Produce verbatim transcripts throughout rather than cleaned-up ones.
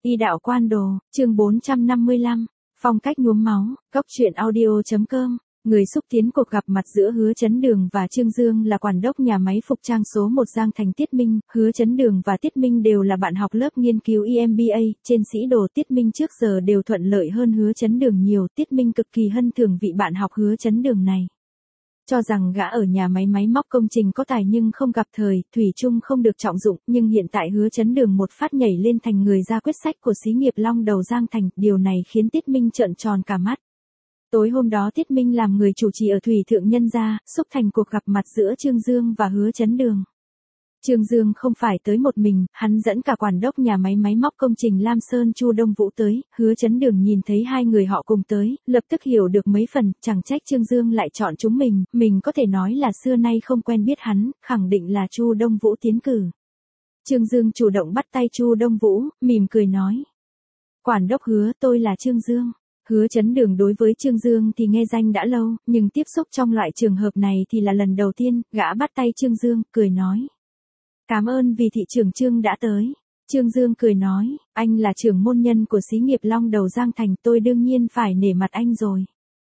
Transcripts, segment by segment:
Y đạo quan đồ, chương bốn trăm năm mươi lăm, phong cách nhuốm máu, cốc truyện audio.com. Người xúc tiến cuộc gặp mặt giữa Hứa Chấn Đường và Trương Dương là quản đốc nhà máy phục trang số một Giang Thành Tiết Minh. Hứa Chấn Đường và Tiết Minh đều là bạn học lớp nghiên cứu E M B A, trên sĩ đồ Tiết Minh trước giờ đều thuận lợi hơn Hứa Chấn Đường nhiều. Tiết Minh cực kỳ hân thưởng vị bạn học Hứa Chấn Đường này. Cho rằng gã ở nhà máy máy móc công trình có tài nhưng không gặp thời, thủy chung không được trọng dụng, nhưng hiện tại Hứa Chấn Đường một phát nhảy lên thành người ra quyết sách của xí nghiệp Long Đầu Giang Thành, điều này khiến Tiết Minh trợn tròn cả mắt. Tối hôm đó Tiết Minh làm người chủ trì ở Thủy Thượng Nhân gia, xúc thành cuộc gặp mặt giữa Trương Dương và Hứa Chấn Đường. Trương Dương không phải tới một mình, hắn dẫn cả quản đốc nhà máy máy móc công trình Lam Sơn Chu Đông Vũ tới. Hứa Chấn Đường nhìn thấy hai người họ cùng tới, lập tức hiểu được mấy phần, chẳng trách Trương Dương lại chọn chúng mình, mình có thể nói là xưa nay không quen biết hắn, khẳng định là Chu Đông Vũ tiến cử. Trương Dương chủ động bắt tay Chu Đông Vũ, mỉm cười nói: "Quản đốc Hứa, tôi là Trương Dương." Hứa Chấn Đường đối với Trương Dương thì nghe danh đã lâu, nhưng tiếp xúc trong loại trường hợp này thì là lần đầu tiên. Gã bắt tay Trương Dương, cười nói: "Cảm ơn vì thị trưởng Trương đã tới." Trương Dương cười nói: "Anh là trưởng môn nhân của xí nghiệp Long Đầu Giang Thành, tôi đương nhiên phải nể mặt anh rồi."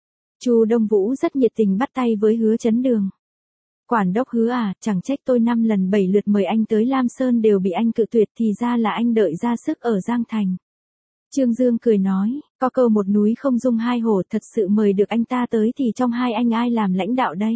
Chu Đông Vũ rất nhiệt tình bắt tay với Hứa Chấn Đường. "Quản đốc Hứa à, chẳng trách tôi năm lần bảy lượt mời anh tới Lam Sơn đều bị anh cự tuyệt, thì ra là anh đợi ra sức ở Giang Thành." Trương Dương cười nói: "Có câu một núi không dung hai hổ, thật sự mời được anh ta tới thì trong hai anh ai làm lãnh đạo đây?"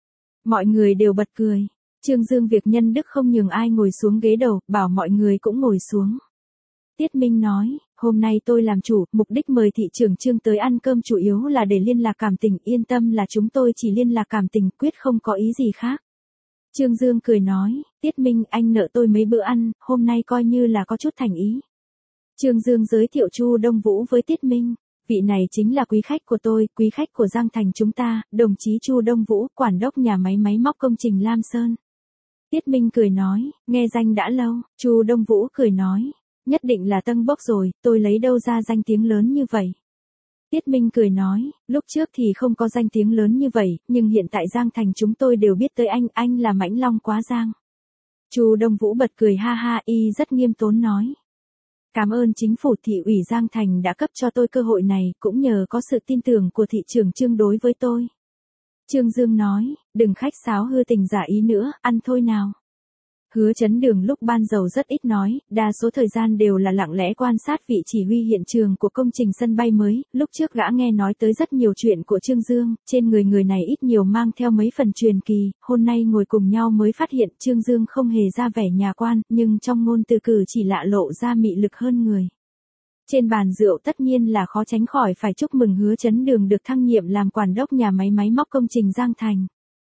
Mọi người đều bật cười. Trương Dương việc nhân đức không nhường ai ngồi xuống ghế đầu, bảo mọi người cũng ngồi xuống. Tiết Minh nói: "Hôm nay tôi làm chủ, mục đích mời thị trưởng Trương tới ăn cơm chủ yếu là để liên lạc cảm tình, yên tâm là chúng tôi chỉ liên lạc cảm tình, quyết không có ý gì khác." Trương Dương cười nói: "Tiết Minh, anh nợ tôi mấy bữa ăn, hôm nay coi như là có chút thành ý." Trương Dương giới thiệu Chu Đông Vũ với Tiết Minh: "Vị này chính là quý khách của tôi, quý khách của Giang Thành chúng ta, đồng chí Chu Đông Vũ, quản đốc nhà máy máy móc công trình Lam Sơn." Tiết Minh cười nói: "Nghe danh đã lâu." Chu Đông Vũ cười nói: "Nhất định là Tân Bốc rồi, tôi lấy đâu ra danh tiếng lớn như vậy?" Tiết Minh cười nói: "Lúc trước thì không có danh tiếng lớn như vậy, nhưng hiện tại Giang Thành chúng tôi đều biết tới anh, anh là Mãnh Long Quá Giang." Chu Đông Vũ bật cười ha ha, y rất nghiêm tốn nói: "Cảm ơn chính phủ thị ủy Giang Thành đã cấp cho tôi cơ hội này, cũng nhờ có sự tin tưởng của thị trưởng Trương đối với tôi." Trương Dương nói: "Đừng khách sáo hư tình giả ý nữa, ăn thôi nào." Hứa Chấn Đường lúc ban đầu rất ít nói, đa số thời gian đều là lặng lẽ quan sát vị chỉ huy hiện trường của công trình sân bay mới. Lúc trước gã nghe nói tới rất nhiều chuyện của Trương Dương, trên người người này ít nhiều mang theo mấy phần truyền kỳ, hôm nay ngồi cùng nhau mới phát hiện Trương Dương không hề ra vẻ nhà quan, nhưng trong ngôn từ cử chỉ lạ lộ ra mị lực hơn người. Trên bàn rượu tất nhiên là khó tránh khỏi phải chúc mừng Hứa Chấn Đường được thăng nhiệm làm quản đốc nhà máy máy móc công trình Giang Thành.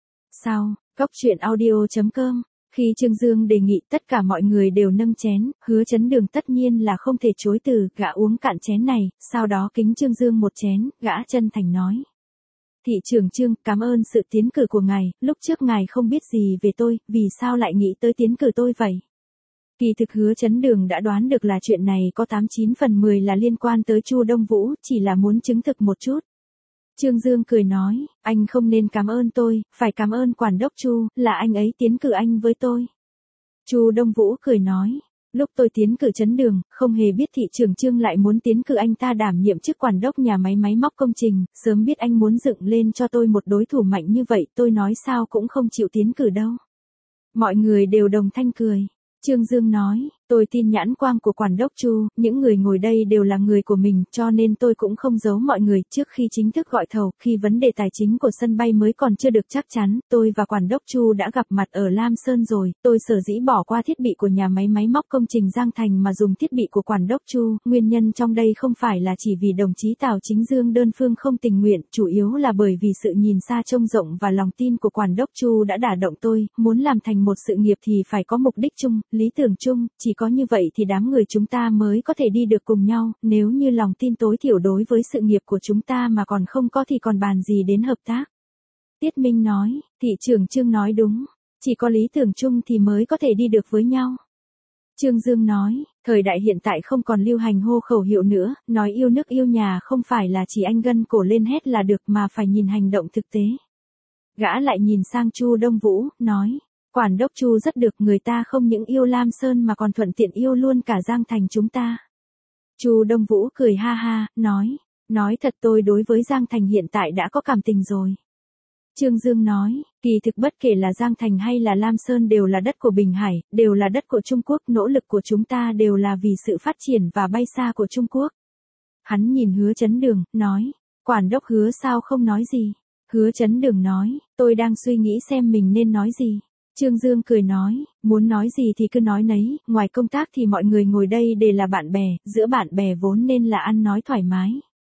Sau, cốc truyện audio.com. Khi Trương Dương đề nghị, tất cả mọi người đều nâng chén, Hứa Chấn Đường tất nhiên là không thể chối từ, gã uống cạn chén này, sau đó kính Trương Dương một chén, gã chân thành nói: "Thị trưởng Trương, cảm ơn sự tiến cử của ngài, lúc trước ngài không biết gì về tôi, vì sao lại nghĩ tới tiến cử tôi vậy?" Kỳ thực Hứa Chấn Đường đã đoán được là chuyện này có tám chín phần mười là liên quan tới Chu Đông Vũ, chỉ là muốn chứng thực một chút. Trương Dương cười nói: "Anh không nên cảm ơn tôi, phải cảm ơn quản đốc Chu, là anh ấy tiến cử anh với tôi." Chu Đông Vũ cười nói: "Lúc tôi tiến cử Chấn Đường, không hề biết thị trưởng Trương lại muốn tiến cử anh ta đảm nhiệm chức quản đốc nhà máy máy móc công trình, sớm biết anh muốn dựng lên cho tôi một đối thủ mạnh như vậy, tôi nói sao cũng không chịu tiến cử đâu." Mọi người đều đồng thanh cười. Trương Dương nói: "Tôi tin nhãn quang của quản đốc Chu, những người ngồi đây đều là người của mình, cho nên tôi cũng không giấu mọi người. Trước khi chính thức gọi thầu, khi vấn đề tài chính của sân bay mới còn chưa được chắc chắn, tôi và quản đốc Chu đã gặp mặt ở Lam Sơn rồi. Tôi sở dĩ bỏ qua thiết bị của nhà máy máy móc công trình Giang Thành mà dùng thiết bị của quản đốc Chu, nguyên nhân trong đây không phải là chỉ vì đồng chí Tào Chính Dương đơn phương không tình nguyện, chủ yếu là bởi vì sự nhìn xa trông rộng và lòng tin của quản đốc Chu đã đả động tôi. Muốn làm thành một sự nghiệp thì phải có mục đích chung, lý tưởng chung, chỉ có như vậy thì đám người chúng ta mới có thể đi được cùng nhau, nếu như lòng tin tối thiểu đối với sự nghiệp của chúng ta mà còn không có thì còn bàn gì đến hợp tác." Tiết Minh nói: "Thị trưởng Trương nói đúng, chỉ có lý tưởng chung thì mới có thể đi được với nhau." Trương Dương nói: "Thời đại hiện tại không còn lưu hành hô khẩu hiệu nữa, nói yêu nước yêu nhà không phải là chỉ anh gân cổ lên hét là được mà phải nhìn hành động thực tế." Gã lại nhìn sang Chu Đông Vũ, nói: "Quản đốc Chu rất được, người ta không những yêu Lam Sơn mà còn thuận tiện yêu luôn cả Giang Thành chúng ta." Chu Đông Vũ cười ha ha, nói, nói thật tôi đối với Giang Thành hiện tại đã có cảm tình rồi. Trương Dương nói, kỳ thực bất kể là Giang Thành hay là Lam Sơn đều là đất của Bình Hải, đều là đất của Trung Quốc, nỗ lực của chúng ta đều là vì sự phát triển và bay xa của Trung Quốc. Hắn nhìn Hứa Chấn Đường, nói, quản đốc Hứa sao không nói gì? Hứa Chấn Đường nói, tôi đang suy nghĩ xem mình nên nói gì. Trương Dương cười nói, muốn nói gì thì cứ nói nấy, ngoài công tác thì mọi người ngồi đây đều là bạn bè, giữa bạn bè vốn nên là ăn nói thoải mái.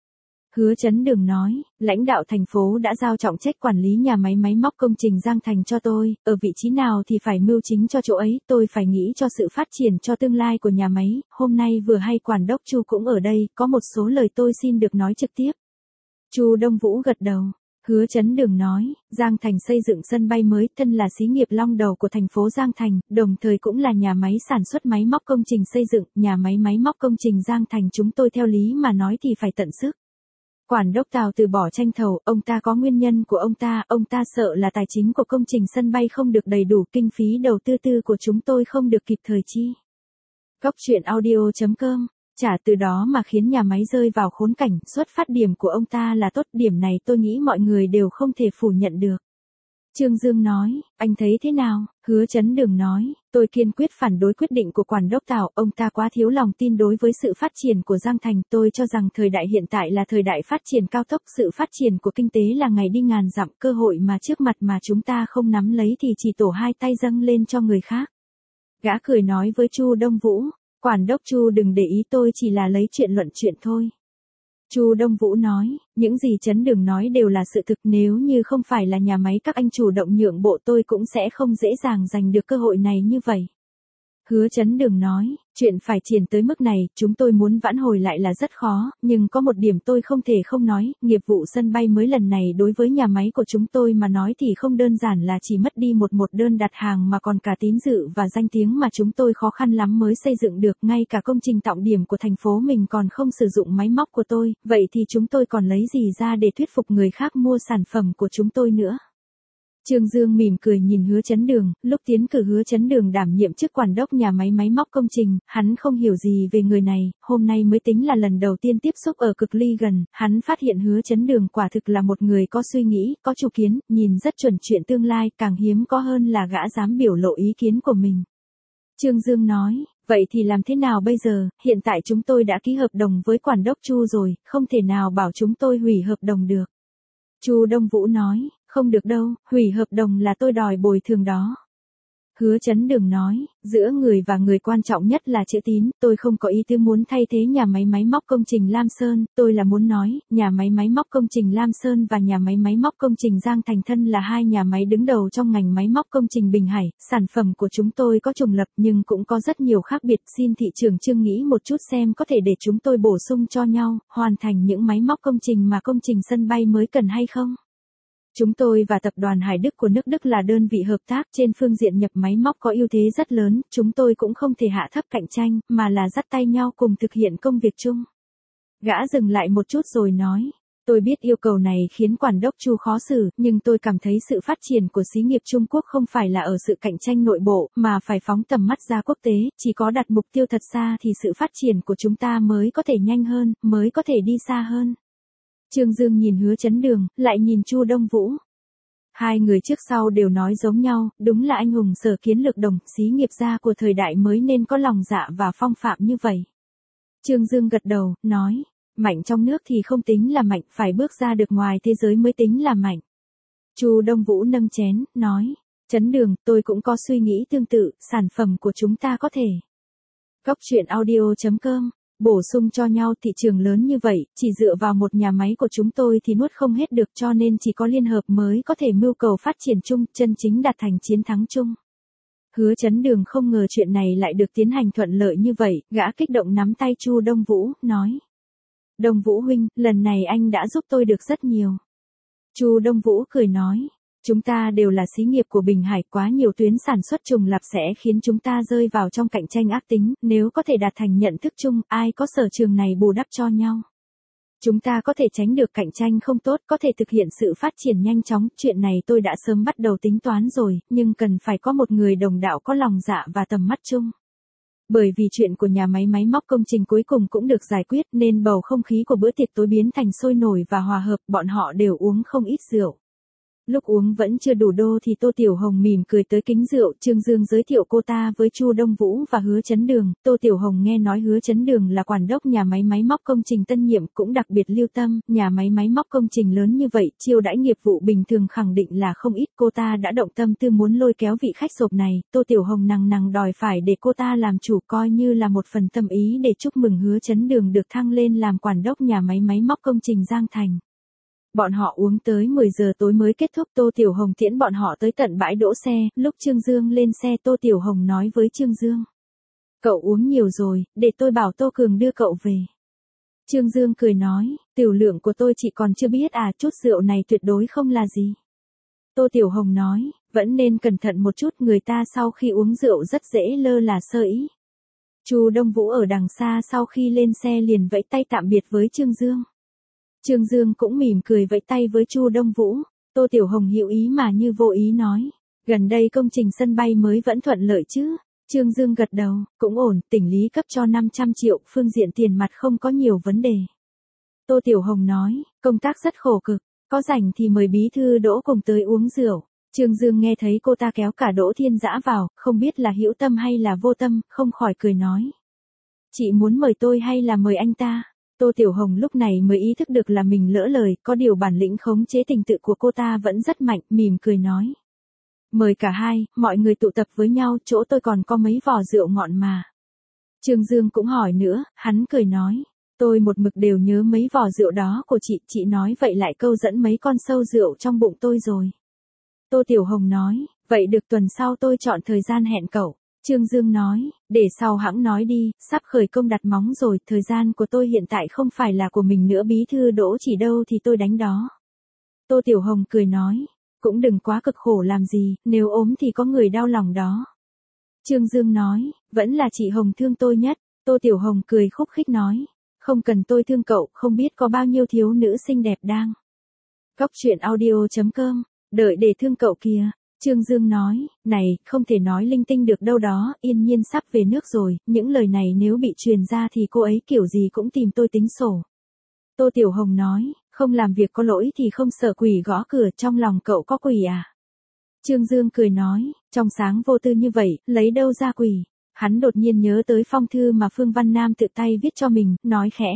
Hứa Chấn Đường nói, lãnh đạo thành phố đã giao trọng trách quản lý nhà máy máy móc công trình Giang Thành cho tôi, ở vị trí nào thì phải mưu chính cho chỗ ấy, tôi phải nghĩ cho sự phát triển cho tương lai của nhà máy, hôm nay vừa hay quản đốc Chu cũng ở đây, có một số lời tôi xin được nói trực tiếp. Chu Đông Vũ gật đầu. Hứa Chấn Đường nói, Giang Thành xây dựng sân bay mới, thân là xí nghiệp long đầu của thành phố Giang Thành, đồng thời cũng là nhà máy sản xuất máy móc công trình xây dựng, nhà máy máy móc công trình Giang Thành chúng tôi theo lý mà nói thì phải tận sức. Quản đốc Tào từ bỏ tranh thầu, ông ta có nguyên nhân của ông ta, ông ta sợ là tài chính của công trình sân bay không được đầy đủ, kinh phí đầu tư tư của chúng tôi không được kịp thời chi. Góc truyện audio chấm com, chả từ đó mà khiến nhà máy rơi vào khốn cảnh, xuất phát điểm của ông ta là tốt, điểm này tôi nghĩ mọi người đều không thể phủ nhận được. Trương Dương nói, anh thấy thế nào? Hứa Chấn Đường nói, tôi kiên quyết phản đối quyết định của quản đốc Tào, ông ta quá thiếu lòng tin đối với sự phát triển của Giang Thành, tôi cho rằng thời đại hiện tại là thời đại phát triển cao tốc, sự phát triển của kinh tế là ngày đi ngàn dặm, cơ hội mà trước mặt mà chúng ta không nắm lấy thì chỉ tổ hai tay dâng lên cho người khác. Gã cười nói với Chu Đông Vũ, quản đốc Chu đừng để ý, tôi chỉ là lấy chuyện luận chuyện thôi. Chu Đông Vũ nói, những gì Chấn Đường nói đều là sự thực, nếu như không phải là nhà máy các anh chủ động nhượng bộ tôi cũng sẽ không dễ dàng giành được cơ hội này như vậy. Hứa Chấn Đường nói, chuyện phải triển tới mức này, chúng tôi muốn vãn hồi lại là rất khó, nhưng có một điểm tôi không thể không nói, nghiệp vụ sân bay mới lần này đối với nhà máy của chúng tôi mà nói thì không đơn giản là chỉ mất đi một một đơn đặt hàng mà còn cả tín dự và danh tiếng mà chúng tôi khó khăn lắm mới xây dựng được, ngay cả công trình trọng điểm của thành phố mình còn không sử dụng máy móc của tôi, vậy thì chúng tôi còn lấy gì ra để thuyết phục người khác mua sản phẩm của chúng tôi nữa. Trương Dương mỉm cười nhìn Hứa Chấn Đường, lúc tiến cử Hứa Chấn Đường đảm nhiệm chức quản đốc nhà máy máy móc công trình, hắn không hiểu gì về người này, hôm nay mới tính là lần đầu tiên tiếp xúc ở cực ly gần, hắn phát hiện Hứa Chấn Đường quả thực là một người có suy nghĩ, có chủ kiến, nhìn rất chuẩn chuyện tương lai, càng hiếm có hơn là gã dám biểu lộ ý kiến của mình. Trương Dương nói, vậy thì làm thế nào bây giờ, hiện tại chúng tôi đã ký hợp đồng với quản đốc Chu rồi, không thể nào bảo chúng tôi hủy hợp đồng được. Chu Đông Vũ nói, không được đâu, hủy hợp đồng là tôi đòi bồi thường đó. Hứa Chấn Đường nói, giữa người và người quan trọng nhất là chữ tín, tôi không có ý tư muốn thay thế nhà máy máy móc công trình Lam Sơn, tôi là muốn nói, nhà máy máy móc công trình Lam Sơn và nhà máy máy móc công trình Giang Thành thân là hai nhà máy đứng đầu trong ngành máy móc công trình Bình Hải, sản phẩm của chúng tôi có trùng lập nhưng cũng có rất nhiều khác biệt, xin thị trưởng Trương nghĩ một chút xem có thể để chúng tôi bổ sung cho nhau, hoàn thành những máy móc công trình mà công trình sân bay mới cần hay không? Chúng tôi và tập đoàn Hải Đức của nước Đức là đơn vị hợp tác trên phương diện nhập máy móc có ưu thế rất lớn, chúng tôi cũng không thể hạ thấp cạnh tranh, mà là dắt tay nhau cùng thực hiện công việc chung. Gã dừng lại một chút rồi nói, tôi biết yêu cầu này khiến quản đốc Chu khó xử, nhưng tôi cảm thấy sự phát triển của xí nghiệp Trung Quốc không phải là ở sự cạnh tranh nội bộ, mà phải phóng tầm mắt ra quốc tế, chỉ có đặt mục tiêu thật xa thì sự phát triển của chúng ta mới có thể nhanh hơn, mới có thể đi xa hơn. Trương Dương nhìn Hứa Chấn Đường, lại nhìn Chu Đông Vũ. Hai người trước sau đều nói giống nhau, đúng là anh hùng sở kiến lược đồng, xí nghiệp gia của thời đại mới nên có lòng dạ và phong phạm như vậy. Trương Dương gật đầu, nói, mạnh trong nước thì không tính là mạnh, phải bước ra được ngoài thế giới mới tính là mạnh. Chu Đông Vũ nâng chén, nói, Chấn Đường, tôi cũng có suy nghĩ tương tự, sản phẩm của chúng ta có thể. Góc truyện audio chấm com, bổ sung cho nhau thị trường lớn như vậy, chỉ dựa vào một nhà máy của chúng tôi thì nuốt không hết được, cho nên chỉ có liên hợp mới có thể mưu cầu phát triển chung, chân chính đạt thành chiến thắng chung. Hứa Chấn Đường không ngờ chuyện này lại được tiến hành thuận lợi như vậy, gã kích động nắm tay Chu Đông Vũ, nói. Đông Vũ huynh, lần này anh đã giúp tôi được rất nhiều. Chu Đông Vũ cười nói. Chúng ta đều là xí nghiệp của Bình Hải, quá nhiều tuyến sản xuất trùng lặp sẽ khiến chúng ta rơi vào trong cạnh tranh ác tính, nếu có thể đạt thành nhận thức chung, ai có sở trường này bù đắp cho nhau. Chúng ta có thể tránh được cạnh tranh không tốt, có thể thực hiện sự phát triển nhanh chóng, chuyện này tôi đã sớm bắt đầu tính toán rồi, nhưng cần phải có một người đồng đạo có lòng dạ và tầm mắt chung. Bởi vì chuyện của nhà máy máy móc công trình cuối cùng cũng được giải quyết nên bầu không khí của bữa tiệc tối biến thành sôi nổi và hòa hợp, bọn họ đều uống không ít rượu. Lúc uống vẫn chưa đủ đô thì Tô Tiểu Hồng mỉm cười tới kính rượu, Trương Dương giới thiệu cô ta với Chu Đông Vũ và Hứa Chấn Đường. Tô Tiểu Hồng nghe nói Hứa Chấn Đường là quản đốc nhà máy máy móc công trình tân nhiệm cũng đặc biệt lưu tâm, nhà máy máy móc công trình lớn như vậy, chiêu đãi nghiệp vụ bình thường khẳng định là không ít, cô ta đã động tâm tư muốn lôi kéo vị khách sộp này, Tô Tiểu Hồng nằng nằng đòi phải để cô ta làm chủ, coi như là một phần tâm ý để chúc mừng Hứa Chấn Đường được thăng lên làm quản đốc nhà máy máy móc công trình Giang Thành. Bọn họ uống tới mười giờ tối mới kết thúc, Tô Tiểu Hồng tiễn bọn họ tới tận bãi đỗ xe, lúc Trương Dương lên xe Tô Tiểu Hồng nói với Trương Dương. Cậu uống nhiều rồi, để tôi bảo Tô Cường đưa cậu về. Trương Dương cười nói, tiểu lượng của tôi chị còn chưa biết à, chút rượu này tuyệt đối không là gì. Tô Tiểu Hồng nói, vẫn nên cẩn thận một chút, người ta sau khi uống rượu rất dễ lơ là sơ ý. Chu Đông Vũ ở đằng xa sau khi lên xe liền vẫy tay tạm biệt với Trương Dương. Trương Dương cũng mỉm cười vẫy tay với Chu Đông Vũ, Tô Tiểu Hồng hữu ý mà như vô ý nói, gần đây công trình sân bay mới vẫn thuận lợi chứ? Trương Dương gật đầu, cũng ổn, tỉnh lý cấp cho năm trăm triệu, phương diện tiền mặt không có nhiều vấn đề. Tô Tiểu Hồng nói, công tác rất khổ cực, có rảnh thì mời bí thư Đỗ cùng tới uống rượu. Trương Dương nghe thấy cô ta kéo cả Đỗ Thiên Dã vào, không biết là hữu tâm hay là vô tâm, không khỏi cười nói. Chị muốn mời tôi hay là mời anh ta? Tô Tiểu Hồng lúc này mới ý thức được là mình lỡ lời, có điều bản lĩnh khống chế tình tự của cô ta vẫn rất mạnh, mỉm cười nói. Mời cả hai, mọi người tụ tập với nhau, chỗ tôi còn có mấy vò rượu ngọn mà. Trương Dương cũng hỏi nữa, hắn cười nói. Tôi một mực đều nhớ mấy vò rượu đó của chị, chị nói vậy lại câu dẫn mấy con sâu rượu trong bụng tôi rồi. Tô Tiểu Hồng nói, vậy được, tuần sau tôi chọn thời gian hẹn cậu. Trương Dương nói, để sau hãng nói đi, sắp khởi công đặt móng rồi, thời gian của tôi hiện tại không phải là của mình nữa, bí thư Đỗ chỉ đâu thì tôi đánh đó. Tô Tiểu Hồng cười nói, cũng đừng quá cực khổ làm gì, nếu ốm thì có người đau lòng đó. Trương Dương nói, vẫn là chị Hồng thương tôi nhất. Tô Tiểu Hồng cười khúc khích nói, không cần tôi thương cậu, không biết có bao nhiêu thiếu nữ xinh đẹp đang. Góc truyện audio chấm com, đợi để thương cậu kìa. Trương Dương nói, này, không thể nói linh tinh được đâu đó, Yên Nhiên sắp về nước rồi, những lời này nếu bị truyền ra thì cô ấy kiểu gì cũng tìm tôi tính sổ. Tô Tiểu Hồng nói, không làm việc có lỗi thì không sợ quỷ gõ cửa, trong lòng cậu có quỷ à? Trương Dương cười nói, trong sáng vô tư như vậy, lấy đâu ra quỷ? Hắn đột nhiên nhớ tới phong thư mà Phương Văn Nam tự tay viết cho mình, nói khẽ.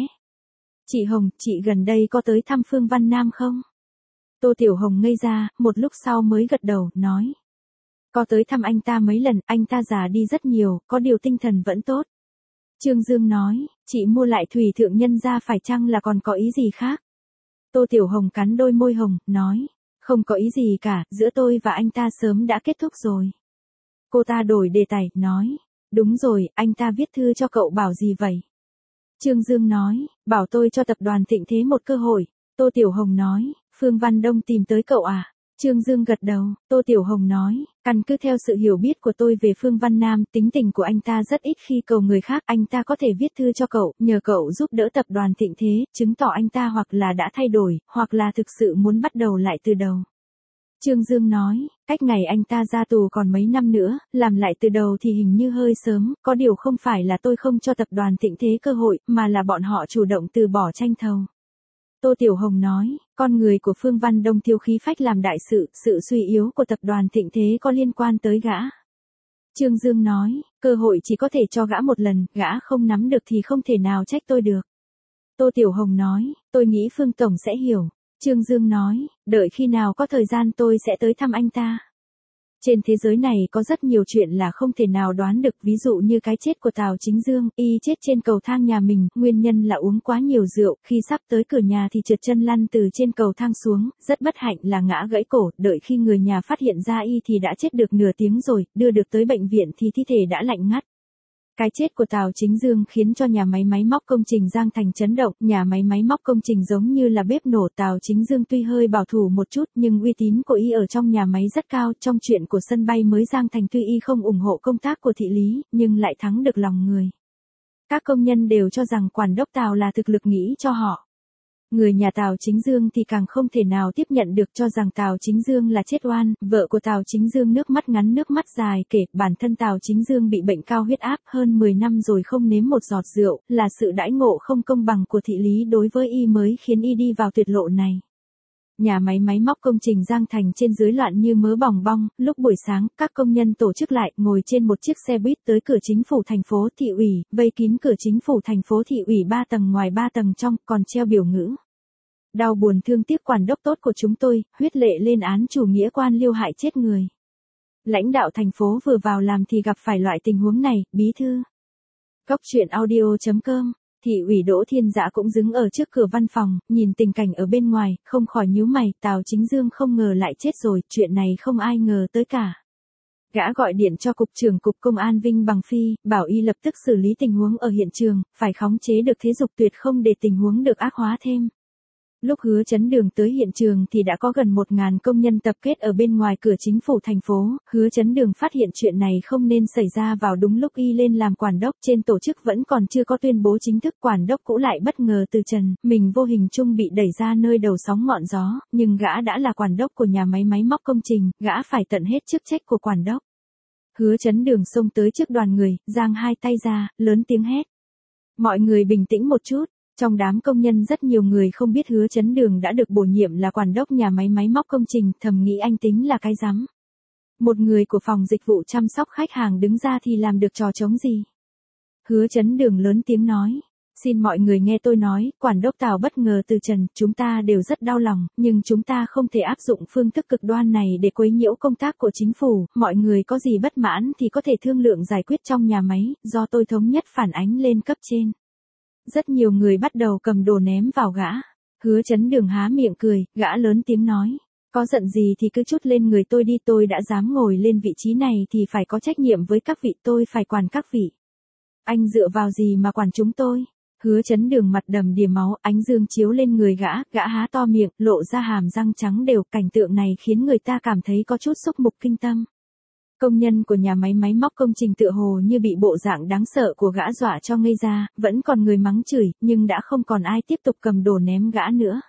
Chị Hồng, chị gần đây có tới thăm Phương Văn Nam không? Tô Tiểu Hồng ngây ra, một lúc sau mới gật đầu, nói. Có tới thăm anh ta mấy lần, anh ta già đi rất nhiều, có điều tinh thần vẫn tốt. Trương Dương nói, chị mua lại thủy thượng nhân ra phải chăng là còn có ý gì khác? Tô Tiểu Hồng cắn đôi môi hồng, nói. Không có ý gì cả, giữa tôi và anh ta sớm đã kết thúc rồi. Cô ta đổi đề tài, nói. Đúng rồi, anh ta viết thư cho cậu bảo gì vậy? Trương Dương nói, bảo tôi cho tập đoàn Thịnh Thế một cơ hội. Tô Tiểu Hồng nói, Phương Văn Đông tìm tới cậu à? Trương Dương gật đầu, Tô Tiểu Hồng nói, căn cứ theo sự hiểu biết của tôi về Phương Văn Nam, tính tình của anh ta rất ít khi cầu người khác, anh ta có thể viết thư cho cậu, nhờ cậu giúp đỡ tập đoàn Thịnh Thế, chứng tỏ anh ta hoặc là đã thay đổi, hoặc là thực sự muốn bắt đầu lại từ đầu. Trương Dương nói, cách ngày anh ta ra tù còn mấy năm nữa, làm lại từ đầu thì hình như hơi sớm, có điều không phải là tôi không cho tập đoàn Thịnh Thế cơ hội, mà là bọn họ chủ động từ bỏ tranh thầu. Tô Tiểu Hồng nói, con người của Phương Văn Đông thiếu khí phách làm đại sự, sự suy yếu của tập đoàn Thịnh Thế có liên quan tới gã. Trương Dương nói, cơ hội chỉ có thể cho gã một lần, gã không nắm được thì không thể nào trách tôi được. Tô Tiểu Hồng nói, tôi nghĩ Phương Tổng sẽ hiểu. Trương Dương nói, đợi khi nào có thời gian tôi sẽ tới thăm anh ta. Trên thế giới này có rất nhiều chuyện là không thể nào đoán được, ví dụ như cái chết của Tào Chính Dương, y chết trên cầu thang nhà mình, nguyên nhân là uống quá nhiều rượu, khi sắp tới cửa nhà thì trượt chân lăn từ trên cầu thang xuống, rất bất hạnh là ngã gãy cổ, đợi khi người nhà phát hiện ra y thì đã chết được nửa tiếng rồi, đưa được tới bệnh viện thì thi thể đã lạnh ngắt. Cái chết của Tào Chính Dương khiến cho nhà máy máy móc công trình Giang Thành chấn động, nhà máy máy móc công trình giống như là bếp nổ. Tào Chính Dương tuy hơi bảo thủ một chút nhưng uy tín của y ở trong nhà máy rất cao, trong chuyện của sân bay mới Giang Thành tuy y không ủng hộ công tác của thị lý, nhưng lại thắng được lòng người. Các công nhân đều cho rằng quản đốc Tào là thực lực nghĩ cho họ. Người nhà Tào Chính Dương thì càng không thể nào tiếp nhận được, cho rằng Tào Chính Dương là chết oan. Vợ của Tào Chính Dương nước mắt ngắn nước mắt dài kể bản thân Tào Chính Dương bị bệnh cao huyết áp hơn mười năm rồi không nếm một giọt rượu, là sự đãi ngộ không công bằng của thị lý đối với y mới khiến y đi vào tuyệt lộ này. Nhà máy máy móc công trình Giang Thành trên dưới loạn như mớ bòng bong, lúc buổi sáng, các công nhân tổ chức lại, ngồi trên một chiếc xe buýt tới cửa chính phủ thành phố thị ủy, vây kín cửa chính phủ thành phố thị ủy ba tầng ngoài ba tầng trong, còn treo biểu ngữ. Đau buồn thương tiếc quản đốc tốt của chúng tôi, huyết lệ lên án chủ nghĩa quan liêu hại chết người. Lãnh đạo thành phố vừa vào làm thì gặp phải loại tình huống này, bí thư. Cốc truyện audio chấm com. Thị ủy Đỗ Thiên Dã cũng đứng ở trước cửa văn phòng, nhìn tình cảnh ở bên ngoài, không khỏi nhíu mày, Tào Chính Dương không ngờ lại chết rồi, chuyện này không ai ngờ tới cả. Gã gọi điện cho cục trưởng cục công an Vinh Bằng Phi, bảo y lập tức xử lý tình huống ở hiện trường, phải khống chế được thế dục tuyệt không để tình huống được ác hóa thêm. Lúc Hứa Chấn Đường tới hiện trường thì đã có gần một ngàn công nhân tập kết ở bên ngoài cửa chính phủ thành phố. Hứa Chấn Đường phát hiện chuyện này không nên xảy ra vào đúng lúc y lên làm quản đốc, trên tổ chức vẫn còn chưa có tuyên bố chính thức, quản đốc cũ lại bất ngờ từ trần, mình vô hình chung bị đẩy ra nơi đầu sóng ngọn gió, nhưng gã đã là quản đốc của nhà máy máy móc công trình, gã phải tận hết chức trách của quản đốc. Hứa Chấn Đường xông tới trước đoàn người, giang hai tay ra, lớn tiếng hét. Mọi người bình tĩnh một chút. Trong đám công nhân rất nhiều người không biết Hứa Chấn Đường đã được bổ nhiệm là quản đốc nhà máy máy móc công trình, thầm nghĩ anh tính là cái rắm. Một người của phòng dịch vụ chăm sóc khách hàng đứng ra thì làm được trò trống gì. Hứa Chấn Đường lớn tiếng nói, xin mọi người nghe tôi nói, quản đốc Tào bất ngờ từ trần, chúng ta đều rất đau lòng, nhưng chúng ta không thể áp dụng phương thức cực đoan này để quấy nhiễu công tác của chính phủ, mọi người có gì bất mãn thì có thể thương lượng giải quyết trong nhà máy, do tôi thống nhất phản ánh lên cấp trên. Rất nhiều người bắt đầu cầm đồ ném vào gã. Hứa Chấn Đường há miệng cười, gã lớn tiếng nói. Có giận gì thì cứ chút lên người tôi đi, tôi đã dám ngồi lên vị trí này thì phải có trách nhiệm với các vị, tôi phải quản các vị. Anh dựa vào gì mà quản chúng tôi? Hứa Chấn Đường mặt đầm đìa máu, ánh dương chiếu lên người gã, gã há to miệng, lộ ra hàm răng trắng đều, cảnh tượng này khiến người ta cảm thấy có chút xúc mục kinh tâm. Công nhân của nhà máy máy móc công trình tựa hồ như bị bộ dạng đáng sợ của gã dọa cho ngây ra, vẫn còn người mắng chửi, nhưng đã không còn ai tiếp tục cầm đồ ném gã nữa.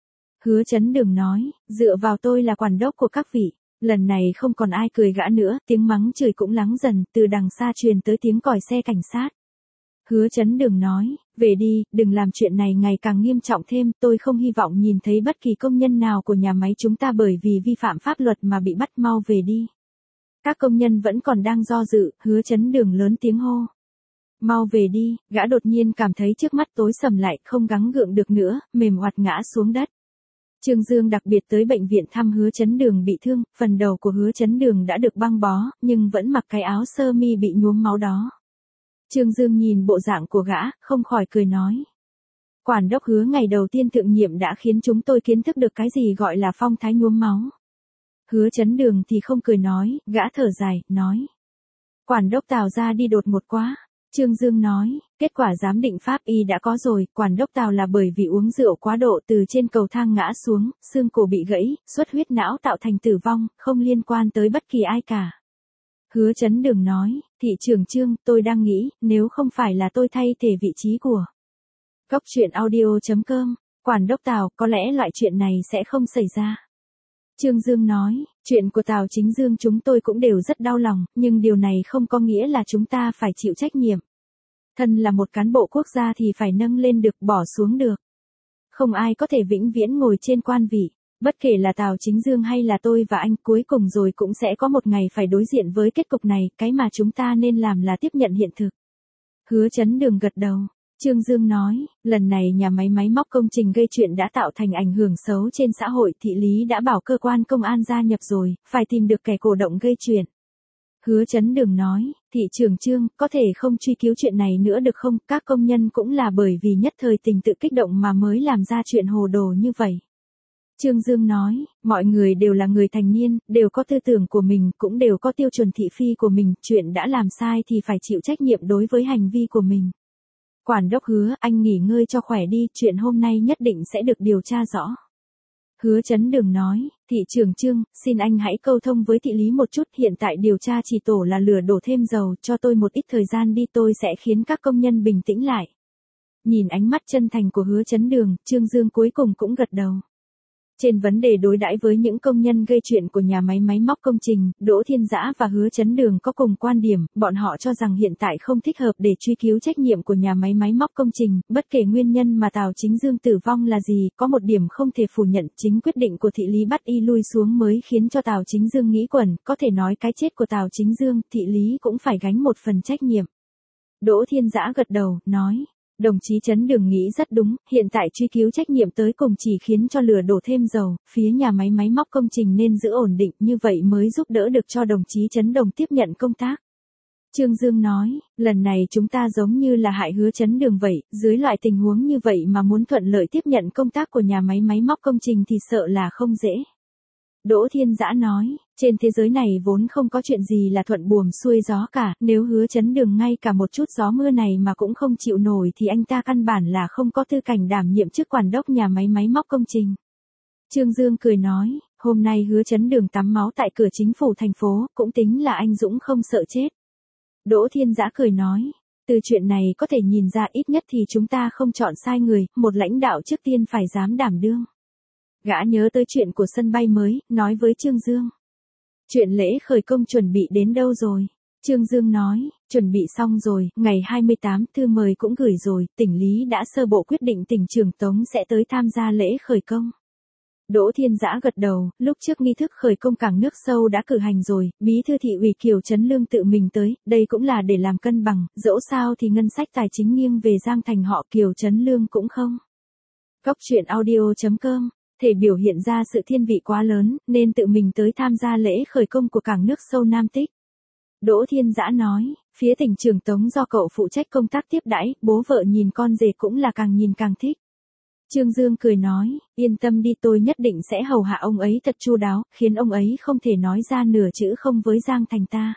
Hứa Chấn Đường nói, dựa vào tôi là quản đốc của các vị. Lần này không còn ai cười gã nữa, tiếng mắng chửi cũng lắng dần, từ đằng xa truyền tới tiếng còi xe cảnh sát. Hứa Chấn Đường nói, về đi, đừng làm chuyện này ngày càng nghiêm trọng thêm, tôi không hy vọng nhìn thấy bất kỳ công nhân nào của nhà máy chúng ta bởi vì vi phạm pháp luật mà bị bắt, mau về đi. Các công nhân vẫn còn đang do dự, Hứa Chấn Đường lớn tiếng hô. Mau về đi, gã đột nhiên cảm thấy trước mắt tối sầm lại, không gắng gượng được nữa, mềm oặt ngã xuống đất. Trương Dương đặc biệt tới bệnh viện thăm Hứa Chấn Đường bị thương, phần đầu của Hứa Chấn Đường đã được băng bó, nhưng vẫn mặc cái áo sơ mi bị nhuốm máu đó. Trương Dương nhìn bộ dạng của gã, không khỏi cười nói. Quản đốc Hứa ngày đầu tiên thượng nhiệm đã khiến chúng tôi kiến thức được cái gì gọi là phong thái nhuốm máu. Hứa Chấn Đường thì không cười nói, gã thở dài, nói. Quản đốc Tào ra đi đột ngột quá. Trương Dương nói, kết quả giám định pháp y đã có rồi, quản đốc Tào là bởi vì uống rượu quá độ từ trên cầu thang ngã xuống, xương cổ bị gãy, xuất huyết não tạo thành tử vong, không liên quan tới bất kỳ ai cả. Hứa Chấn Đường nói, thị trưởng Trương, tôi đang nghĩ, nếu không phải là tôi thay thế vị trí của Cốc truyện audio chấm com, quản đốc Tào, có lẽ loại chuyện này sẽ không xảy ra. Trương Dương nói, chuyện của Tào Chính Dương chúng tôi cũng đều rất đau lòng, nhưng điều này không có nghĩa là chúng ta phải chịu trách nhiệm. Thân là một cán bộ quốc gia thì phải nâng lên được, bỏ xuống được. Không ai có thể vĩnh viễn ngồi trên quan vị, bất kể là Tào Chính Dương hay là tôi và anh, cuối cùng rồi cũng sẽ có một ngày phải đối diện với kết cục này, cái mà chúng ta nên làm là tiếp nhận hiện thực. Hứa Chấn Đường gật đầu. Trương Dương nói, lần này nhà máy máy móc công trình gây chuyện đã tạo thành ảnh hưởng xấu trên xã hội, thị lý đã bảo cơ quan công an gia nhập rồi, phải tìm được kẻ cổ động gây chuyện. Hứa Chấn Đường nói, thị trưởng Trương, có thể không truy cứu chuyện này nữa được không, các công nhân cũng là bởi vì nhất thời tình tự kích động mà mới làm ra chuyện hồ đồ như vậy. Trương Dương nói, mọi người đều là người thành niên, đều có tư tưởng của mình, cũng đều có tiêu chuẩn thị phi của mình, chuyện đã làm sai thì phải chịu trách nhiệm đối với hành vi của mình. Quản đốc Hứa, anh nghỉ ngơi cho khỏe đi, chuyện hôm nay nhất định sẽ được điều tra rõ. Hứa Chấn Đường nói, thị trưởng Trương, xin anh hãy câu thông với thị lý một chút, hiện tại điều tra chỉ tổ là lửa đổ thêm dầu, cho tôi một ít thời gian đi, tôi sẽ khiến các công nhân bình tĩnh lại. Nhìn ánh mắt chân thành của Hứa Chấn Đường, Trương Dương cuối cùng cũng gật đầu. Trên vấn đề đối đãi với những công nhân gây chuyện của nhà máy máy móc công trình, Đỗ Thiên Dã và Hứa Chấn Đường có cùng quan điểm, bọn họ cho rằng hiện tại không thích hợp để truy cứu trách nhiệm của nhà máy máy móc công trình, bất kể nguyên nhân mà Tào Chính Dương tử vong là gì, có một điểm không thể phủ nhận, chính quyết định của thị lý bắt y lui xuống mới khiến cho Tào Chính Dương nghĩ quẩn, có thể nói cái chết của Tào Chính Dương, thị lý cũng phải gánh một phần trách nhiệm. Đỗ Thiên Dã gật đầu, nói. Đồng chí Chấn Đường nghĩ rất đúng, hiện tại truy cứu trách nhiệm tới cùng chỉ khiến cho lửa đổ thêm dầu, phía nhà máy máy móc công trình nên giữ ổn định, như vậy mới giúp đỡ được cho đồng chí Chấn Đồng tiếp nhận công tác. Trương Dương nói, lần này chúng ta giống như là hại Hứa Chấn Đường vậy, dưới loại tình huống như vậy mà muốn thuận lợi tiếp nhận công tác của nhà máy máy móc công trình thì sợ là không dễ. Đỗ Thiên Dã nói, trên thế giới này vốn không có chuyện gì là thuận buồm xuôi gió cả, nếu Hứa Chấn Đường ngay cả một chút gió mưa này mà cũng không chịu nổi thì anh ta căn bản là không có tư cảnh đảm nhiệm chức quản đốc nhà máy máy móc công trình. Trương Dương cười nói, hôm nay Hứa Chấn Đường tắm máu tại cửa chính phủ thành phố, cũng tính là anh dũng không sợ chết. Đỗ Thiên Dã cười nói, từ chuyện này có thể nhìn ra ít nhất thì chúng ta không chọn sai người, một lãnh đạo trước tiên phải dám đảm đương. Gã nhớ tới chuyện của sân bay mới, nói với Trương Dương. Chuyện lễ khởi công chuẩn bị đến đâu rồi? Trương Dương nói, chuẩn bị xong rồi, ngày hai mươi tám thư mời cũng gửi rồi, tỉnh Lý đã sơ bộ quyết định tỉnh trưởng Tống sẽ tới tham gia lễ khởi công. Đỗ Thiên Dã gật đầu, lúc trước nghi thức khởi công cảng nước sâu đã cử hành rồi, bí thư thị ủy Kiều Trấn Lương tự mình tới, đây cũng là để làm cân bằng, dẫu sao thì ngân sách tài chính nghiêng về Giang Thành họ Kiều Trấn Lương cũng không. Góc truyện audio chấm com thể biểu hiện ra sự thiên vị quá lớn, nên tự mình tới tham gia lễ khởi công của cảng nước sâu Nam Tích. Đỗ Thiên Dã nói, phía tỉnh trưởng Tống do cậu phụ trách công tác tiếp đãi, bố vợ nhìn con rể cũng là càng nhìn càng thích. Trương Dương cười nói, yên tâm đi, tôi nhất định sẽ hầu hạ ông ấy thật chu đáo, khiến ông ấy không thể nói ra nửa chữ không với Giang Thành ta.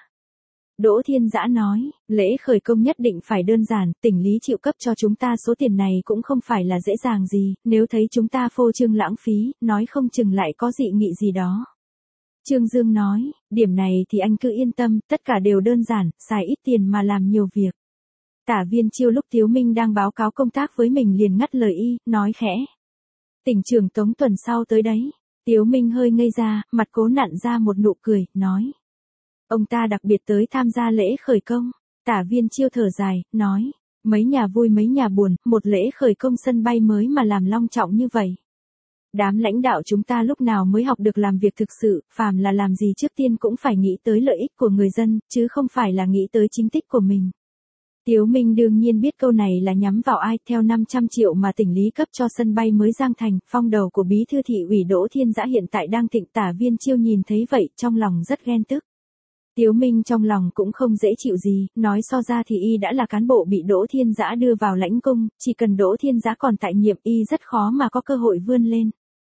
Đỗ Thiên Dã nói, lễ khởi công nhất định phải đơn giản, tỉnh Lý chịu cấp cho chúng ta số tiền này cũng không phải là dễ dàng gì, nếu thấy chúng ta phô trương lãng phí, nói không chừng lại có dị nghị gì đó. Trương Dương nói, điểm này thì anh cứ yên tâm, tất cả đều đơn giản, xài ít tiền mà làm nhiều việc. Tả Viên Chiêu lúc Tiếu Minh đang báo cáo công tác với mình liền ngắt lời y, nói khẽ. Tỉnh trưởng Tống tuần sau tới đấy. Tiếu Minh hơi ngây ra, mặt cố nặn ra một nụ cười, nói. Ông ta đặc biệt tới tham gia lễ khởi công. Tả Viên Chiêu thở dài, nói. Mấy nhà vui mấy nhà buồn, một lễ khởi công sân bay mới mà làm long trọng như vậy. Đám lãnh đạo chúng ta lúc nào mới học được làm việc thực sự, phàm là làm gì trước tiên cũng phải nghĩ tới lợi ích của người dân, chứ không phải là nghĩ tới chính tích của mình. Tiếu Minh đương nhiên biết câu này là nhắm vào ai, theo năm trăm triệu mà tỉnh Lý cấp cho sân bay mới Giang Thành, phong đầu của bí thư thị ủy Đỗ Thiên Dã hiện tại đang thịnh. Tả Viên Chiêu nhìn thấy vậy, trong lòng rất ghen tức. Tiếu Minh trong lòng cũng không dễ chịu gì, nói so ra thì y đã là cán bộ bị Đỗ Thiên Dã đưa vào lãnh cung, chỉ cần Đỗ Thiên Dã còn tại nhiệm y rất khó mà có cơ hội vươn lên.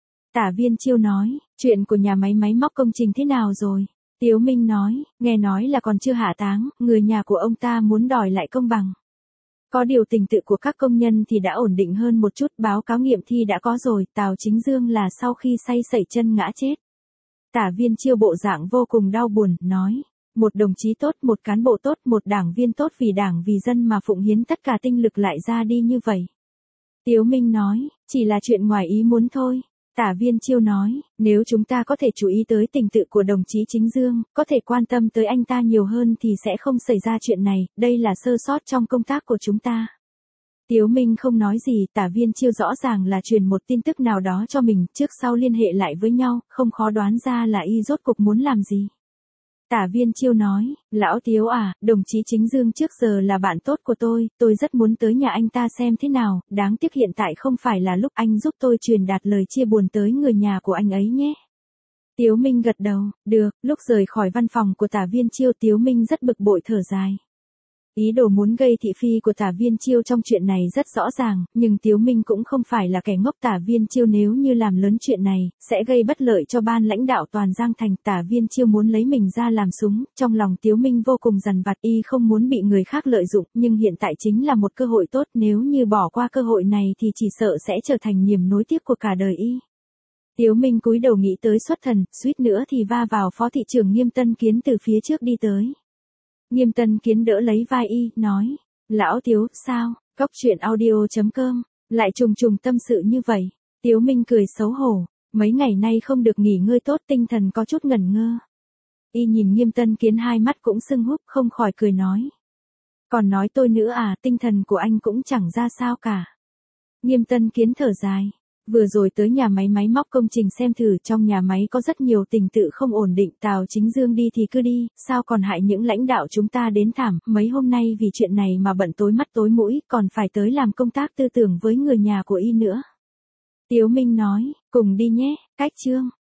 Tả Viên Chiêu nói, chuyện của nhà máy máy móc công trình thế nào rồi? Tiếu Minh nói, nghe nói là còn chưa hạ táng, người nhà của ông ta muốn đòi lại công bằng. Có điều tình tự của các công nhân thì đã ổn định hơn một chút, báo cáo nghiệm thi đã có rồi, Tào Chính Dương là sau khi say sẩy chân ngã chết. Tả Viên Chiêu bộ dạng vô cùng đau buồn, nói, một đồng chí tốt, một cán bộ tốt, một đảng viên tốt vì đảng vì dân mà phụng hiến tất cả tinh lực lại ra đi như vậy. Tiếu Minh nói, chỉ là chuyện ngoài ý muốn thôi. Tả Viên Chiêu nói, nếu chúng ta có thể chú ý tới tình tự của đồng chí Chính Dương, có thể quan tâm tới anh ta nhiều hơn thì sẽ không xảy ra chuyện này, đây là sơ sót trong công tác của chúng ta. Tiếu Minh không nói gì, Tả Viên Chiêu rõ ràng là truyền một tin tức nào đó cho mình, trước sau liên hệ lại với nhau, không khó đoán ra là y rốt cục muốn làm gì. Tả Viên Chiêu nói, lão Tiếu à, đồng chí Chính Dương trước giờ là bạn tốt của tôi, tôi rất muốn tới nhà anh ta xem thế nào, đáng tiếc hiện tại không phải là lúc, anh giúp tôi truyền đạt lời chia buồn tới người nhà của anh ấy nhé. Tiếu Minh gật đầu, được, lúc rời khỏi văn phòng của Tả Viên Chiêu Tiếu Minh rất bực bội thở dài. Ý đồ muốn gây thị phi của Tả Viên Chiêu trong chuyện này rất rõ ràng, nhưng Tiếu Minh cũng không phải là kẻ ngốc. Tả Viên Chiêu nếu như làm lớn chuyện này, sẽ gây bất lợi cho ban lãnh đạo toàn Giang Thành. Tả Viên Chiêu muốn lấy mình ra làm súng, trong lòng Tiếu Minh vô cùng dằn vặt, y không muốn bị người khác lợi dụng, nhưng hiện tại chính là một cơ hội tốt, nếu như bỏ qua cơ hội này thì chỉ sợ sẽ trở thành niềm nối tiếc của cả đời y. Tiếu Minh cúi đầu nghĩ tới xuất thần, suýt nữa thì va vào phó thị trưởng Nghiêm Tân Kiến từ phía trước đi tới. Nghiêm Tân Kiến đỡ lấy vai y, nói, lão Tiếu, sao, Cốc truyện audio chấm com, lại trùng trùng tâm sự như vậy. Tiếu Minh cười xấu hổ, mấy ngày nay không được nghỉ ngơi tốt, tinh thần có chút ngẩn ngơ. Y nhìn Nghiêm Tân Kiến hai mắt cũng sưng húp, không khỏi cười nói. Còn nói tôi nữa à, tinh thần của anh cũng chẳng ra sao cả. Nghiêm Tân Kiến thở dài. Vừa rồi tới nhà máy máy móc công trình xem thử, trong nhà máy có rất nhiều tình tự không ổn định, Tào Chính Dương đi thì cứ đi, sao còn hại những lãnh đạo chúng ta đến thảm, mấy hôm nay vì chuyện này mà bận tối mắt tối mũi, còn phải tới làm công tác tư tưởng với người nhà của y nữa. Tiếu Minh nói, cùng đi nhé, cách chương.